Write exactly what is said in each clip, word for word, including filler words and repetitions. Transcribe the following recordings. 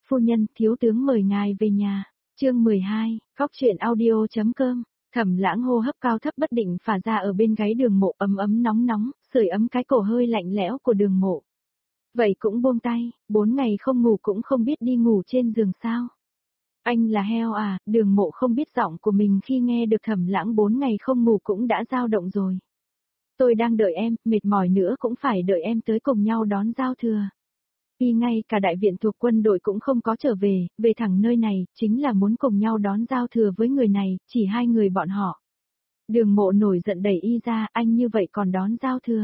Phu nhân, thiếu tướng mời ngài về nhà. Chương mười hai, Góc truyện audio.com. Thẩm Lãng hô hấp cao thấp bất định phả ra ở bên gáy Đường Mộ, ấm ấm nóng nóng, sưởi ấm cái cổ hơi lạnh lẽo của Đường Mộ. Vậy cũng buông tay, bốn ngày không ngủ cũng không biết đi ngủ trên giường sao? Anh là heo à? Đường Mộ không biết giọng của mình khi nghe được Thẩm Lãng bốn ngày không ngủ cũng đã dao động rồi. Tôi đang đợi em, mệt mỏi nữa cũng phải đợi em tới cùng nhau đón giao thừa. Y ngay cả đại viện thuộc quân đội cũng không có trở về, về thẳng nơi này, chính là muốn cùng nhau đón giao thừa với người này, chỉ hai người bọn họ. Đường Mộ nổi giận đẩy Y ra, anh như vậy còn đón giao thừa.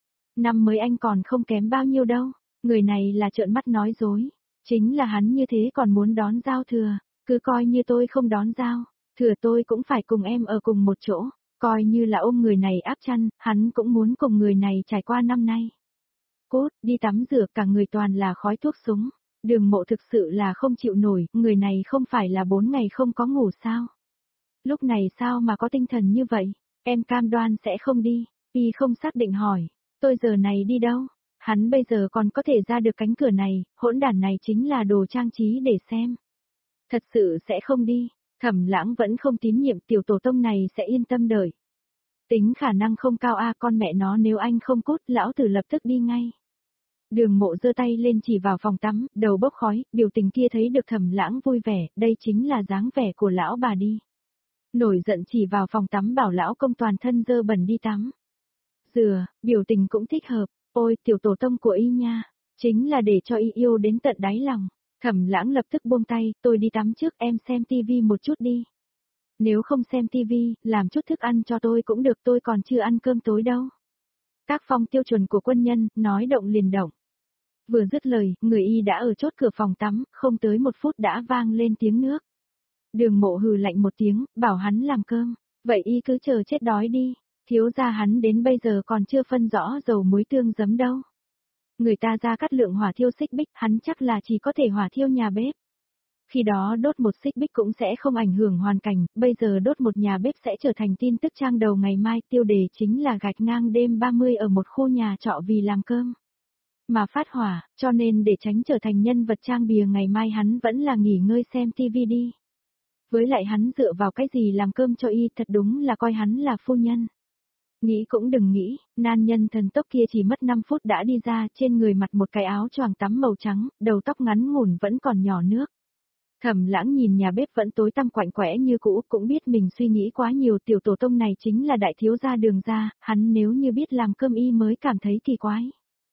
Năm mới anh còn không kém bao nhiêu đâu, người này là trợn mắt nói dối. Chính là hắn như thế còn muốn đón giao thừa, cứ coi như tôi không đón giao, thừa tôi cũng phải cùng em ở cùng một chỗ, coi như là ôm người này áp chăn, hắn cũng muốn cùng người này trải qua năm nay. Cốt, đi tắm rửa, cả người toàn là khói thuốc súng. Đường Mộ thực sự là không chịu nổi, người này không phải là bốn ngày không có ngủ sao? Lúc này sao mà có tinh thần như vậy? Em cam đoan sẽ không đi. Y không xác định hỏi, tôi giờ này đi đâu? Hắn bây giờ còn có thể ra được cánh cửa này, hỗn đản này chính là đồ trang trí để xem. Thật sự sẽ không đi. Thẩm Lãng vẫn không tín nhiệm tiểu tổ tông này sẽ yên tâm đợi. Tính khả năng không cao a, con mẹ nó, nếu anh không cút, lão tử lập tức đi ngay. Đường Mộ giơ tay lên chỉ vào phòng tắm, đầu bốc khói, biểu tình kia thấy được Thẩm Lãng vui vẻ, đây chính là dáng vẻ của lão bà đi. Nổi giận chỉ vào phòng tắm bảo lão công toàn thân dơ bẩn đi tắm. Dừa, biểu tình cũng thích hợp, ôi tiểu tổ tông của Y nha, chính là để cho Y yêu đến tận đáy lòng. Thẩm Lãng lập tức buông tay, tôi đi tắm trước, em xem tivi một chút đi. Nếu không xem tivi, làm chút thức ăn cho tôi cũng được, tôi còn chưa ăn cơm tối đâu. Tác phong tiêu chuẩn của quân nhân, nói động liền động. Vừa dứt lời, người Y đã ở chốt cửa phòng tắm, không tới một phút đã vang lên tiếng nước. Đường Mộ hừ lạnh một tiếng, bảo hắn làm cơm, vậy Y cứ chờ chết đói đi, thiếu gia hắn đến bây giờ còn chưa phân rõ dầu muối tương giấm đâu. Người ta ra cắt lượng hỏa thiêu xích bích, hắn chắc là chỉ có thể hỏa thiêu nhà bếp. Khi đó đốt một xích bích cũng sẽ không ảnh hưởng hoàn cảnh, bây giờ đốt một nhà bếp sẽ trở thành tin tức trang đầu ngày mai, tiêu đề chính là gạch ngang đêm ba mươi ở một khu nhà trọ vì làm cơm. Mà phát hỏa, cho nên để tránh trở thành nhân vật trang bìa ngày mai hắn vẫn là nghỉ ngơi xem tivi đi. Với lại hắn dựa vào cái gì làm cơm cho Y, thật đúng là coi hắn là phu nhân. Nghĩ cũng đừng nghĩ, nan nhân thần tốc kia chỉ mất năm phút đã đi ra, trên người mặc một cái áo choàng tắm màu trắng, đầu tóc ngắn ngủn vẫn còn nhỏ nước. Thẩm Lãng nhìn nhà bếp vẫn tối tăm quạnh quẽ như cũ, cũng biết mình suy nghĩ quá nhiều, tiểu tổ tông này chính là đại thiếu gia Đường gia, hắn nếu như biết làm cơm Y mới cảm thấy kỳ quái.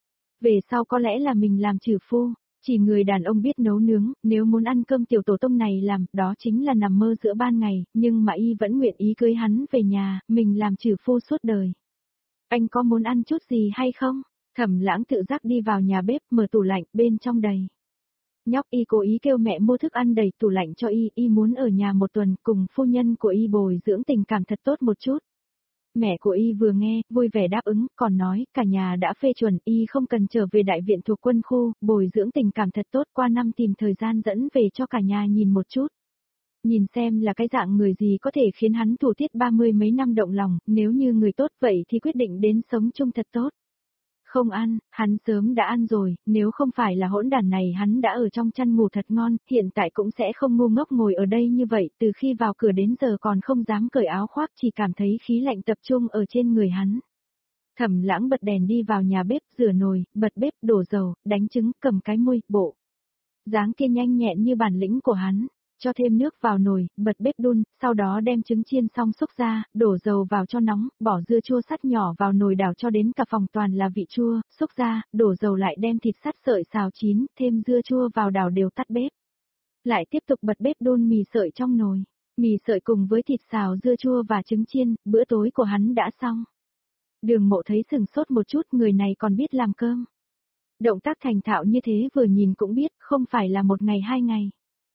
Về sau có lẽ là mình làm trừ phu, chỉ người đàn ông biết nấu nướng, nếu muốn ăn cơm tiểu tổ tông này làm, đó chính là nằm mơ giữa ban ngày, nhưng mà Y vẫn nguyện ý cưới hắn về nhà, mình làm trừ phu suốt đời. Anh có muốn ăn chút gì hay không? Thẩm Lãng tự giác đi vào nhà bếp, mở tủ lạnh, bên trong đầy. Nhóc Y cố ý kêu mẹ mua thức ăn đầy tủ lạnh cho Y, Y muốn ở nhà một tuần, cùng phu nhân của Y bồi dưỡng tình cảm thật tốt một chút. Mẹ của Y vừa nghe, vui vẻ đáp ứng, còn nói, cả nhà đã phê chuẩn, Y không cần trở về đại viện thuộc quân khu, bồi dưỡng tình cảm thật tốt, qua năm tìm thời gian dẫn về cho cả nhà nhìn một chút. Nhìn xem là cái dạng người gì có thể khiến hắn thủ tiết ba mươi mấy năm động lòng, nếu như người tốt vậy thì quyết định đến sống chung thật tốt. Không ăn, hắn sớm đã ăn rồi, nếu không phải là hỗn đản này hắn đã ở trong chăn ngủ thật ngon, hiện tại cũng sẽ không ngu ngốc ngồi ở đây như vậy, từ khi vào cửa đến giờ còn không dám cởi áo khoác, chỉ cảm thấy khí lạnh tập trung ở trên người hắn. Thẩm Lãng bật đèn đi vào nhà bếp, rửa nồi, bật bếp, đổ dầu, đánh trứng, cầm cái muôi, bộ. Dáng kia nhanh nhẹn như bản lĩnh của hắn. Cho thêm nước vào nồi, bật bếp đun, sau đó đem trứng chiên xong xúc ra, đổ dầu vào cho nóng, bỏ dưa chua sắt nhỏ vào nồi đảo cho đến cả phòng toàn là vị chua, xúc ra, đổ dầu lại đem thịt sắt sợi xào chín, thêm dưa chua vào đảo đều, tắt bếp. Lại tiếp tục bật bếp đun mì sợi trong nồi, mì sợi cùng với thịt xào dưa chua và trứng chiên, bữa tối của hắn đã xong. Đường Mộ thấy sừng sốt một chút, người này còn biết làm cơm. Động tác thành thạo như thế vừa nhìn cũng biết, không phải là một ngày hai ngày.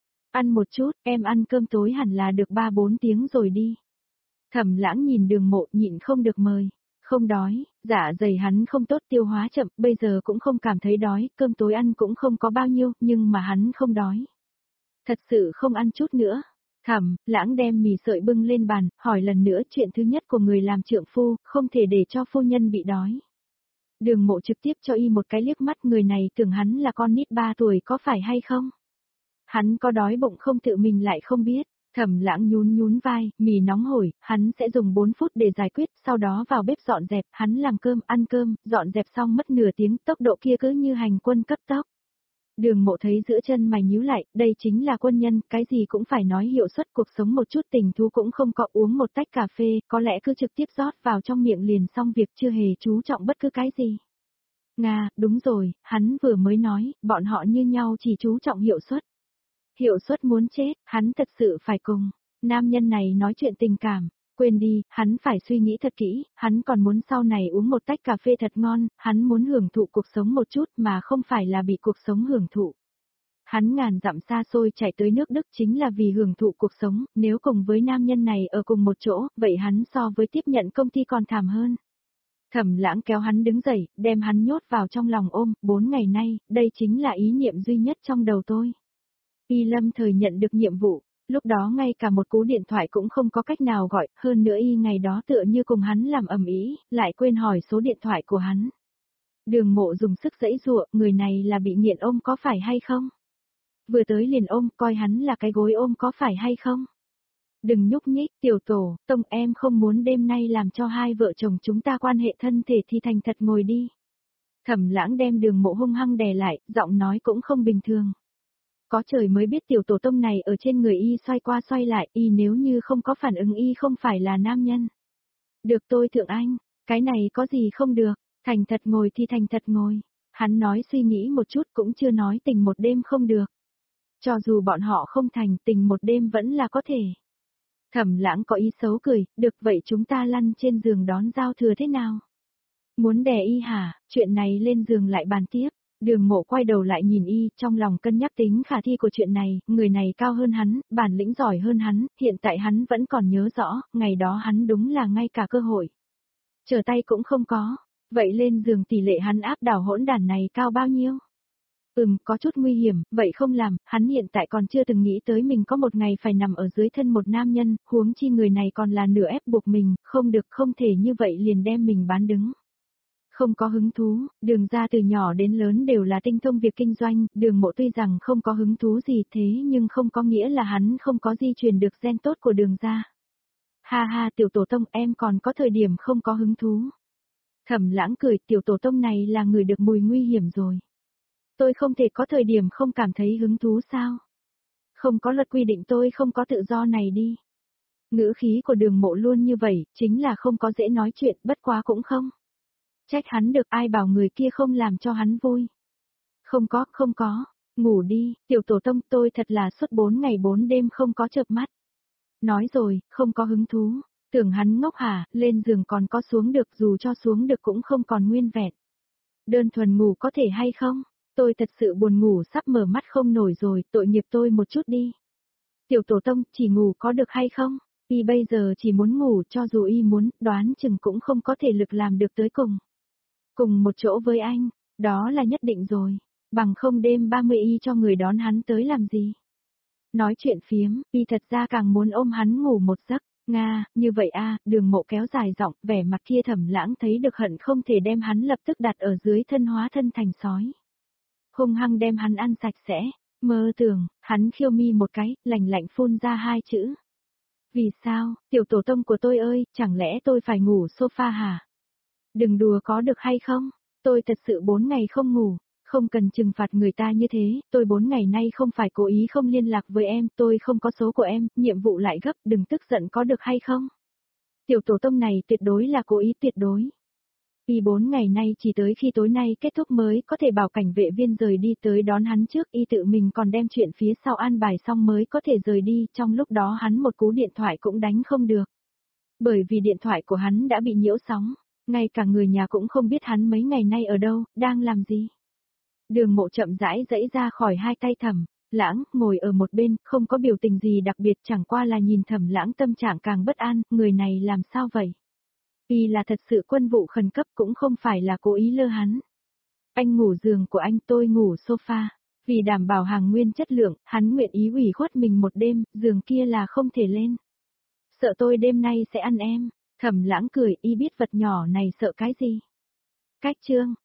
Ăn một chút, em ăn cơm tối hẳn là được ba bốn tiếng rồi đi. Thẩm Lãng nhìn Đường Mộ nhịn không được mời, không đói, dạ dày hắn không tốt, tiêu hóa chậm, bây giờ cũng không cảm thấy đói, cơm tối ăn cũng không có bao nhiêu, nhưng mà hắn không đói. Thật sự không ăn chút nữa. Thẩm Lãng đem mì sợi bưng lên bàn, hỏi lần nữa, chuyện thứ nhất của người làm trượng phu, không thể để cho phu nhân bị đói. Đường Mộ trực tiếp cho Y một cái liếc mắt, người này tưởng hắn là con nít ba tuổi có phải hay không? Hắn có đói bụng không tự mình lại không biết. Thẩm Lãng nhún nhún vai, mì nóng hổi, hắn sẽ dùng bốn phút để giải quyết, sau đó vào bếp dọn dẹp, hắn làm cơm, ăn cơm, dọn dẹp xong mất nửa tiếng, tốc độ kia cứ như hành quân cấp tốc. Đường Mộ thấy giữa chân mày nhíu lại, đây chính là quân nhân, cái gì cũng phải nói hiệu suất, cuộc sống một chút tình thú cũng không có, uống một tách cà phê, có lẽ cứ trực tiếp rót vào trong miệng liền xong việc, chưa hề chú trọng bất cứ cái gì. Nga, đúng rồi, hắn vừa mới nói, bọn họ như nhau chỉ chú trọng hiệu suất. Hiệu suất muốn chết, hắn thật sự phải cùng nam nhân này nói chuyện tình cảm. Quên đi, hắn phải suy nghĩ thật kỹ, hắn còn muốn sau này uống một tách cà phê thật ngon, hắn muốn hưởng thụ cuộc sống một chút mà không phải là bị cuộc sống hưởng thụ. Hắn ngàn dặm xa xôi chạy tới nước Đức chính là vì hưởng thụ cuộc sống, nếu cùng với nam nhân này ở cùng một chỗ, vậy hắn so với tiếp nhận công ty còn thảm hơn. Thẩm Lãng kéo hắn đứng dậy, đem hắn nhốt vào trong lòng ôm, bốn ngày nay, đây chính là ý niệm duy nhất trong đầu tôi. Y lâm thời nhận được nhiệm vụ, lúc đó ngay cả một cú điện thoại cũng không có cách nào gọi, hơn nữa y ngày đó tựa như cùng hắn làm ầm ĩ, lại quên hỏi số điện thoại của hắn. Đường Mộ dùng sức giãy giụa, người này là bị nghiện ôm có phải hay không? Vừa tới liền ôm, coi hắn là cái gối ôm có phải hay không? Đừng nhúc nhích, tiểu tổ, Tông em không muốn đêm nay làm cho hai vợ chồng chúng ta quan hệ thân thể thì thành thật ngồi đi. Thẩm Lãng đem Đường Mộ hung hăng đè lại, giọng nói cũng không bình thường. Có trời mới biết tiểu tổ tông này ở trên người y xoay qua xoay lại, y nếu như không có phản ứng y không phải là nam nhân. Được tôi thượng anh, cái này có gì không được, thành thật ngồi thì thành thật ngồi. Hắn nói suy nghĩ một chút cũng chưa nói tình một đêm không được. Cho dù bọn họ không thành tình một đêm vẫn là có thể. Thẩm Lãng có ý xấu cười, được vậy chúng ta lăn trên giường đón giao thừa thế nào? Muốn đè y hả, chuyện này lên giường lại bàn tiếp. Đường Mộ quay đầu lại nhìn y, trong lòng cân nhắc tính khả thi của chuyện này, người này cao hơn hắn, bản lĩnh giỏi hơn hắn, hiện tại hắn vẫn còn nhớ rõ, ngày đó hắn đúng là ngay cả cơ hội. Trở tay cũng không có, vậy lên giường tỷ lệ hắn áp đảo hỗn đản này cao bao nhiêu? Ừm, có chút nguy hiểm, vậy không làm, hắn hiện tại còn chưa từng nghĩ tới mình có một ngày phải nằm ở dưới thân một nam nhân, huống chi người này còn là nửa ép buộc mình, không được không thể như vậy liền đem mình bán đứng. Không có hứng thú, Đường gia từ nhỏ đến lớn đều là tinh thông việc kinh doanh, Đường Mộ tuy rằng không có hứng thú gì thế nhưng không có nghĩa là hắn không có di truyền được gen tốt của Đường gia. Ha ha tiểu tổ tông em còn có thời điểm không có hứng thú. Thẩm Lãng cười, tiểu tổ tông này là người được mùi nguy hiểm rồi. Tôi không thể có thời điểm không cảm thấy hứng thú sao? Không có luật quy định tôi không có tự do này đi. Ngữ khí của Đường Mộ luôn như vậy, chính là không có dễ nói chuyện, bất quá cũng không. Trách hắn được, ai bảo người kia không làm cho hắn vui. Không có, không có, ngủ đi, tiểu tổ tông tôi thật là suốt bốn ngày bốn đêm không có chợp mắt. Nói rồi, không có hứng thú, tưởng hắn ngốc hả, lên giường còn có xuống được dù cho xuống được cũng không còn nguyên vẹn. Đơn thuần ngủ có thể hay không? Tôi thật sự buồn ngủ sắp mở mắt không nổi rồi, tội nghiệp tôi một chút đi. Tiểu tổ tông, chỉ ngủ có được hay không? Y bây giờ chỉ muốn ngủ cho dù y muốn, đoán chừng cũng không có thể lực làm được tới cùng. Cùng một chỗ với anh, đó là nhất định rồi, bằng không đêm ba mươi y cho người đón hắn tới làm gì. Nói chuyện phiếm, y thật ra càng muốn ôm hắn ngủ một giấc, Nga, như vậy a Đường Mộ kéo dài giọng, vẻ mặt kia Thẩm Lãng thấy được hận không thể đem hắn lập tức đặt ở dưới thân hóa thân thành sói. Hung hăng đem hắn ăn sạch sẽ, mơ tưởng, hắn khiêu mi một cái, lạnh lạnh phun ra hai chữ. Vì sao, tiểu tổ tông của tôi ơi, chẳng lẽ tôi phải ngủ sofa hả? Đừng đùa có được hay không? Tôi thật sự bốn ngày không ngủ, không cần trừng phạt người ta như thế, tôi bốn ngày nay không phải cố ý không liên lạc với em, tôi không có số của em, nhiệm vụ lại gấp, đừng tức giận có được hay không? Tiểu tổ tông này tuyệt đối là cố ý tuyệt đối. Y bốn ngày nay chỉ tới khi tối nay kết thúc mới có thể bảo cảnh vệ viên rời đi tới đón hắn trước, y tự mình còn đem chuyện phía sau an bài xong mới có thể rời đi, trong lúc đó hắn một cú điện thoại cũng đánh không được. Bởi vì điện thoại của hắn đã bị nhiễu sóng. Ngay cả người nhà cũng không biết hắn mấy ngày nay ở đâu, đang làm gì. Đường Mộ chậm rãi giãy ra khỏi hai tay Thẩm Lãng, ngồi ở một bên, không có biểu tình gì đặc biệt chẳng qua là nhìn Thẩm Lãng tâm trạng càng bất an, người này làm sao vậy? Y là thật sự quân vụ khẩn cấp cũng không phải là cố ý lơ hắn. Anh ngủ giường của anh tôi ngủ sofa, vì đảm bảo hàng nguyên chất lượng, hắn nguyện ý ủy khuất mình một đêm, giường kia là không thể lên. Sợ tôi đêm nay sẽ ăn em. Thẩm Lãng cười, y biết vật nhỏ này sợ cái gì. Cách chương,